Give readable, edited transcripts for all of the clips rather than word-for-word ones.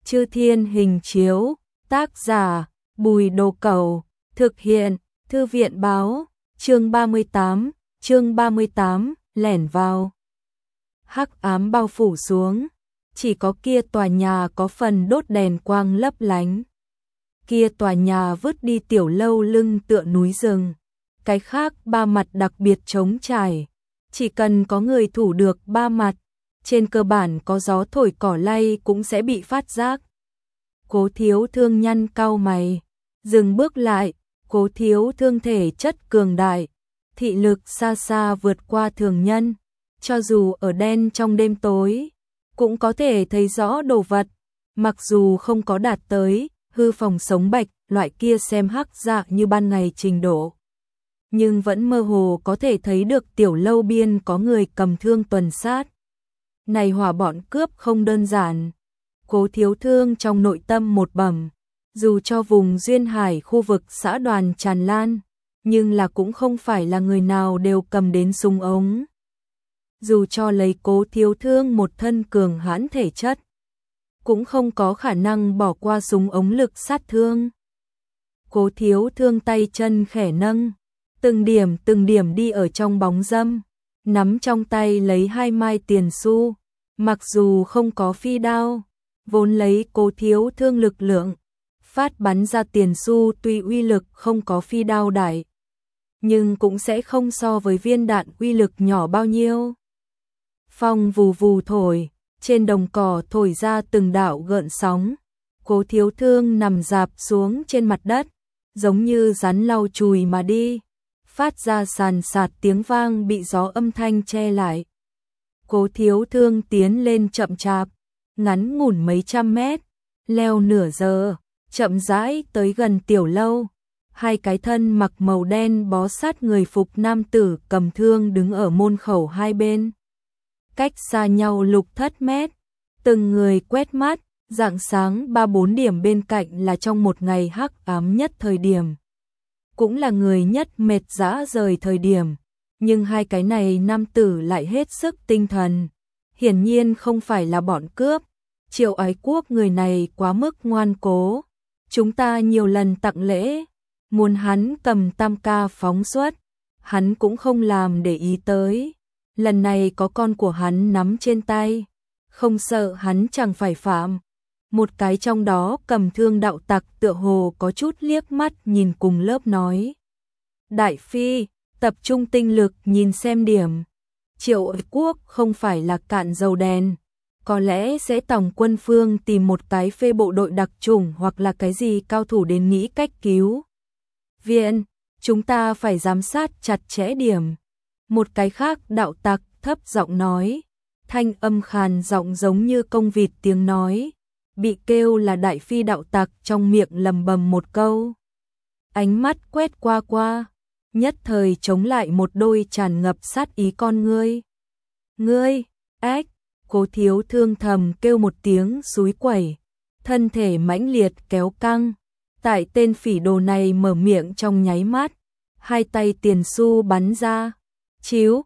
Chư Thiên Hình Chiếu, tác giả Bùi Đồ Cẩu, thực hiện Thư viện Báo, chương 38, lẻn vào. Hắc ám bao phủ xuống, chỉ có kia tòa nhà có phần đốt đèn quang lấp lánh. Kia tòa nhà vứt đi tiểu lâu lưng tựa núi rừng, cái khác ba mặt đặc biệt trống trải, chỉ cần có người thủ được ba mặt, trên cơ bản có gió thổi cỏ lay cũng sẽ bị phát giác. Cố Thiếu Thương nhăn cau mày, dừng bước lại. Cố Thiếu Thương thể chất cường đại, thị lực xa xa vượt qua thường nhân, cho dù ở đen trong đêm tối, cũng có thể thấy rõ đồ vật, mặc dù không có đạt tới hư phòng sống bạch loại kia xem hắc dạ như ban ngày trình độ, nhưng vẫn mơ hồ có thể thấy được tiểu lâu biên có người cầm thương tuần sát. Này hỏa bọn cướp không đơn giản. Cố Thiếu Thương trong nội tâm một bẩm, dù cho vùng duyên hải khu vực xã đoàn tràn lan, nhưng là cũng không phải là người nào đều cầm đến súng ống. Dù cho lấy Cố Thiếu Thương một thân cường hãn thể chất, cũng không có khả năng bỏ qua súng ống lực sát thương. Cố Thiếu Thương tay chân khẽ nâng, từng điểm đi ở trong bóng râm, nắm trong tay lấy 2 mai tiền xu, mặc dù không có phi đao, vốn lấy Cố Thiếu Thương lực lượng, phát bắn ra tiền xu tuy uy lực không có phi đao đại, nhưng cũng sẽ không so với viên đạn uy lực nhỏ bao nhiêu. Phong vù vù thổi, trên đồng cỏ thổi ra từng đạo gợn sóng. Cố Thiếu Thương nằm rạp xuống trên mặt đất, giống như rắn lau chùi mà đi, phát ra sàn sạt tiếng vang bị gió âm thanh che lại. Cố Thiếu Thương tiến lên chậm chạp, ngắn ngủn mấy trăm mét, leo nửa giờ, chậm rãi tới gần tiểu lâu. 2 cái thân mặc màu đen bó sát người phục nam tử cầm thương đứng ở môn khẩu hai bên, cách xa nhau lục thất mét, từng người quét mắt. Rạng sáng 3-4 điểm bên cạnh là trong một ngày hắc ám nhất thời điểm, cũng là người nhất mệt dã rời thời điểm, nhưng 2 cái này nam tử lại hết sức tinh thần, hiển nhiên không phải là bọn cướp. Triệu Ái Quốc người này quá mức ngoan cố, chúng ta nhiều lần tặng lễ, muốn hắn cầm tam ca phóng xuất, hắn cũng không làm để ý tới. Lần này có con của hắn nắm trên tay, không sợ hắn chẳng phải phạm. Một cái trong đó cầm thương đạo tặc tựa hồ có chút liếc mắt nhìn cùng lớp nói. Đại phi, tập trung tinh lực nhìn xem điểm. Triệu Ái Quốc không phải là cạn dầu đèn, có lẽ sẽ tổng quân phương tìm một cái phê bộ đội đặc chủng hoặc là cái gì cao thủ đến nghĩ cách cứu viện, chúng ta phải giám sát chặt chẽ điểm. Một cái khác đạo tặc thấp giọng nói, thanh âm khàn giọng giống như công vịt tiếng nói, bị kêu là đại phi đạo tặc trong miệng lầm bầm một câu. Ánh mắt quét qua, nhất thời chống lại một đôi tràn ngập sát ý con ngươi. Ngươi, ếch, Cố Thiếu Thương thầm kêu một tiếng xúi quẩy, thân thể mãnh liệt kéo căng. Tại tên phỉ đồ này mở miệng trong nháy mắt, 2 tay tiền xu bắn ra, chiếu,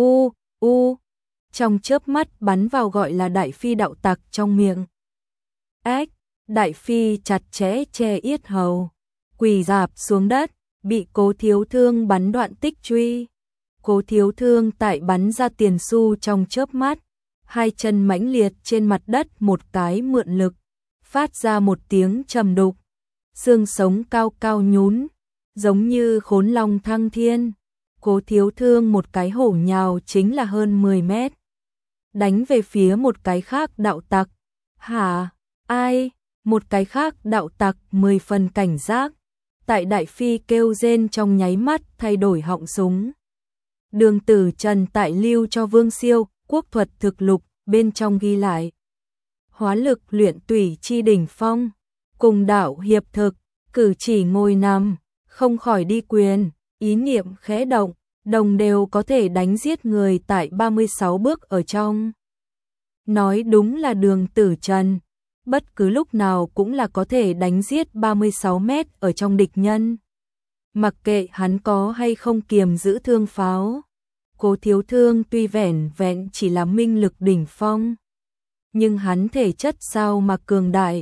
trong chớp mắt bắn vào gọi là đại phi đạo tặc trong miệng. Ếch, đại phi chặt chẽ che yết hầu, quỳ rạp xuống đất, bị Cố Thiếu Thương bắn đoạn tích truy. Cố Thiếu Thương tại bắn ra tiền xu trong chớp mắt, 2 chân mãnh liệt trên mặt đất một cái mượn lực, phát ra một tiếng trầm đục, xương sống cao cao nhún, giống như khốn long thăng thiên. Cố Thiếu Thương một cái hổ nhào chính là hơn 10 mét, đánh về phía một cái khác đạo tặc. Hả? Ai? Một cái khác đạo tặc 10 phần cảnh giác, tại đại phi kêu rên trong nháy mắt thay đổi họng súng. Đường Tử Trần tại lưu cho Vương Siêu quốc thuật thực lục bên trong ghi lại, hóa lực luyện tủy chi đỉnh phong, cùng đạo hiệp thực, cử chỉ ngồi nằm, không khỏi đi quyền, ý niệm khẽ động, đồng đều có thể đánh giết người tại 36 bước ở trong. Nói đúng là Đường Tử Trần, bất cứ lúc nào cũng là có thể đánh giết 36 mét ở trong địch nhân. Mặc kệ hắn có hay không kiềm giữ thương pháo, Cố Thiếu Thương tuy vẻn vẹn chỉ là minh lực đỉnh phong, nhưng hắn thể chất sao mà cường đại,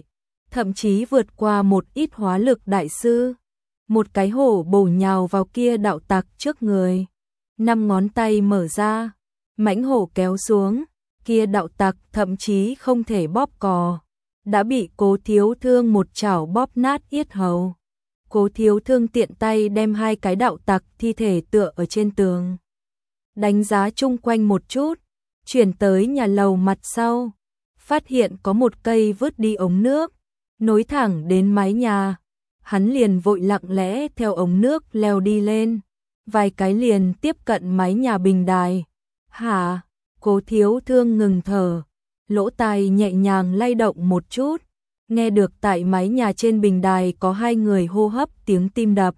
thậm chí vượt qua một ít hóa lực đại sư. Một cái hổ bổ nhào vào kia đạo tặc trước người, 5 ngón tay mở ra, mãnh hổ kéo xuống, kia đạo tặc thậm chí không thể bóp cò, đã bị Cố Thiếu Thương một chảo bóp nát yết hầu. Cố Thiếu Thương tiện tay đem 2 cái đạo tặc thi thể tựa ở trên tường, đánh giá chung quanh một chút, chuyển tới nhà lầu mặt sau, phát hiện có một cây vứt đi ống nước, nối thẳng đến mái nhà. Hắn liền vội lặng lẽ theo ống nước leo đi lên, vài cái liền tiếp cận mái nhà bình đài. Hả? Cố Thiếu Thương ngừng thở, lỗ tai nhẹ nhàng lay động một chút, nghe được tại mái nhà trên bình đài có 2 người hô hấp tiếng tim đập.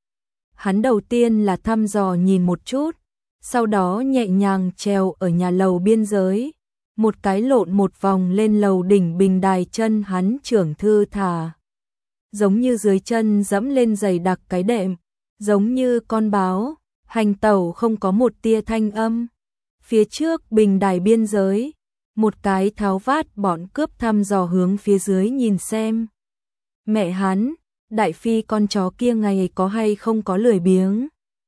Hắn đầu tiên là thăm dò nhìn một chút, sau đó nhẹ nhàng trèo ở nhà lầu biên giới, một cái lộn một vòng lên lầu đỉnh bình đài, chân hắn trưởng thư thả, giống như dưới chân dẫm lên dày đặc cái đệm, giống như con báo, hành tẩu không có một tia thanh âm. Phía trước bình đài biên giới, một cái tháo vát bọn cướp thăm dò hướng phía dưới nhìn xem. Mẹ hắn, đại phi con chó kia ngày có hay không có lười biếng.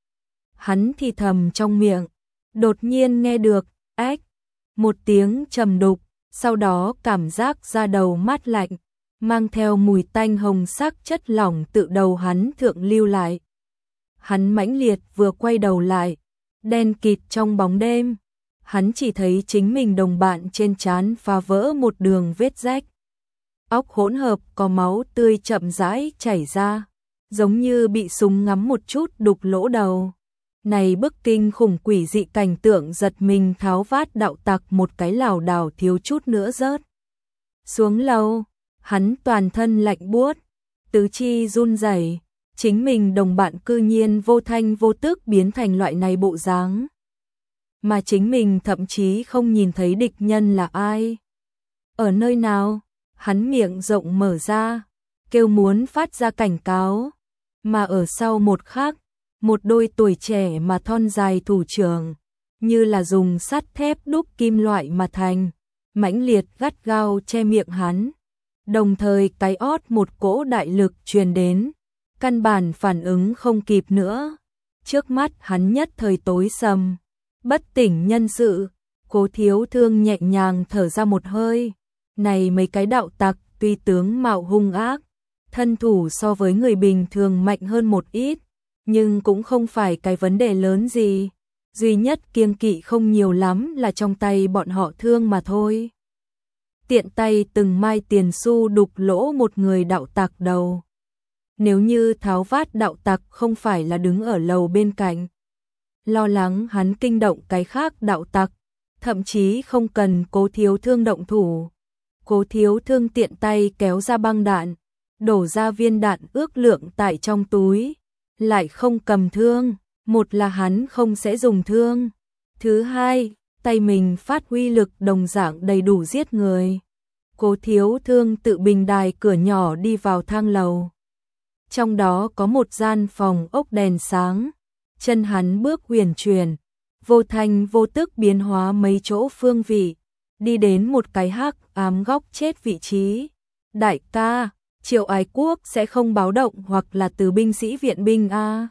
Hắn thì thầm trong miệng, đột nhiên nghe được, ách, một tiếng trầm đục, sau đó cảm giác da đầu mát lạnh, mang theo mùi tanh hồng sắc chất lỏng tự đầu hắn thượng lưu lại. Hắn mãnh liệt vừa quay đầu lại, đen kịt trong bóng đêm, hắn chỉ thấy chính mình đồng bạn trên trán phá vỡ một đường vết rách. Óc hỗn hợp có máu tươi chậm rãi chảy ra, giống như bị súng ngắm một chút đục lỗ đầu. Này bức kinh khủng quỷ dị cảnh tượng giật mình tháo vát đạo tặc một cái lảo đảo thiếu chút nữa rớt xuống lầu. Hắn toàn thân lạnh buốt, tứ chi run rẩy, chính mình đồng bạn cư nhiên vô thanh vô tức biến thành loại này bộ dáng. Mà chính mình thậm chí không nhìn thấy địch nhân là ai. Ở nơi nào, hắn miệng rộng mở ra, kêu muốn phát ra cảnh cáo. Mà ở sau một khắc, một đôi tuổi trẻ mà thon dài thủ trưởng, như là dùng sắt thép đúc kim loại mà thành, mãnh liệt gắt gao che miệng hắn. Đồng thời cái ót một cỗ đại lực truyền đến, căn bản phản ứng không kịp nữa. Trước mắt hắn nhất thời tối sầm, bất tỉnh nhân sự. Cố Thiếu Thương nhẹ nhàng thở ra một hơi. Này mấy cái đạo tặc tuy tướng mạo hung ác, thân thủ so với người bình thường mạnh hơn một ít, nhưng cũng không phải cái vấn đề lớn gì. Duy nhất kiêng kỵ không nhiều lắm là trong tay bọn họ thương mà thôi. Tiện tay từng mai tiền xu đục lỗ một người đạo tặc đầu. Nếu như tháo vát đạo tặc không phải là đứng ở lầu bên cạnh, lo lắng hắn kinh động cái khác đạo tặc, thậm chí không cần Cố Thiếu Thương động thủ. Cố Thiếu Thương tiện tay kéo ra băng đạn, đổ ra viên đạn ước lượng tại trong túi, lại không cầm thương. Một là hắn không sẽ dùng thương, thứ hai, tay mình phát huy lực đồng dạng đầy đủ giết người. Cố Thiếu Thương tự bình đài cửa nhỏ đi vào thang lầu. Trong đó có một gian phòng ốc đèn sáng, chân hắn bước huyền chuyển, vô thanh vô tức biến hóa mấy chỗ phương vị, đi đến một cái hắc ám góc chết vị trí. Đại ca, Triệu Ái Quốc sẽ không báo động hoặc là từ binh sĩ viện binh a?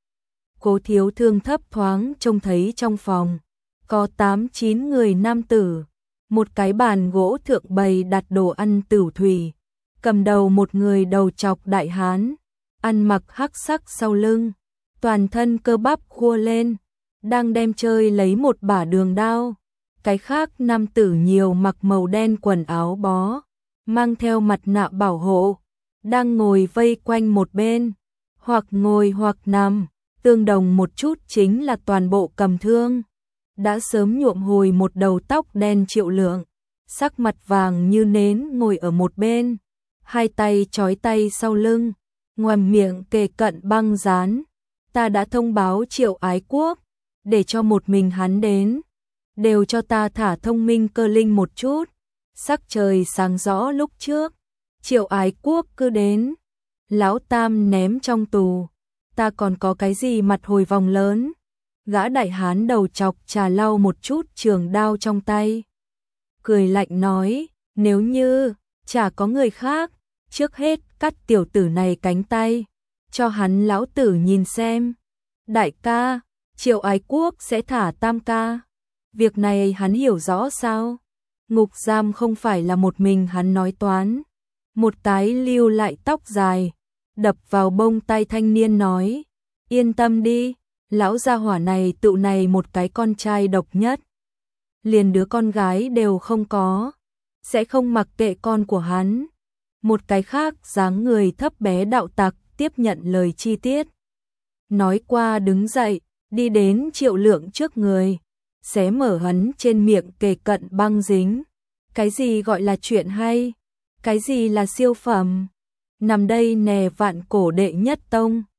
Cố Thiếu Thương thấp thoáng trông thấy trong phòng có 8-9 người nam tử, một cái bàn gỗ thượng bày đặt đồ ăn tửu thủy, cầm đầu một người đầu chọc đại hán, ăn mặc hắc sắc sau lưng, toàn thân cơ bắp khua lên, đang đem chơi lấy một bả đường đao. Cái khác nam tử nhiều mặc màu đen quần áo bó, mang theo mặt nạ bảo hộ, đang ngồi vây quanh một bên, hoặc ngồi hoặc nằm. Tương đồng một chút chính là toàn bộ cầm thương, đã sớm nhuộm hồi một đầu tóc đen Triệu Lượng, sắc mặt vàng như nến ngồi ở một bên, hai tay trói tay sau lưng, ngoằm miệng kề cận băng dán. Ta đã thông báo Triệu Ái Quốc, để cho một mình hắn đến, đều cho ta thả thông minh cơ linh một chút. Sắc trời sáng rõ lúc trước, Triệu Ái Quốc cứ đến, lão tam ném trong tù. Ta còn có cái gì mặt hồi vòng lớn. Gã đại hán đầu chọc trà lau một chút trường đao trong tay, cười lạnh nói, nếu như chả có người khác, trước hết cắt tiểu tử này cánh tay, cho hắn lão tử nhìn xem. Đại ca, Triệu Ái Quốc sẽ thả Tam ca. Việc này hắn hiểu rõ sao? Ngục giam không phải là một mình hắn nói toán. Một tái lưu lại tóc dài, đập vào bông tay thanh niên nói, yên tâm đi, lão gia hỏa này tựu này một cái con trai độc nhất. Liền đứa con gái đều không có, sẽ không mặc kệ con của hắn. Một cái khác dáng người thấp bé đạo tặc tiếp nhận lời chi tiết. Nói qua đứng dậy, đi đến Triệu Lượng trước người, xé mở hắn trên miệng kề cận băng dính. Cái gì gọi là chuyện hay? Cái gì là siêu phẩm? Nằm đây nè vạn cổ đệ nhất tông.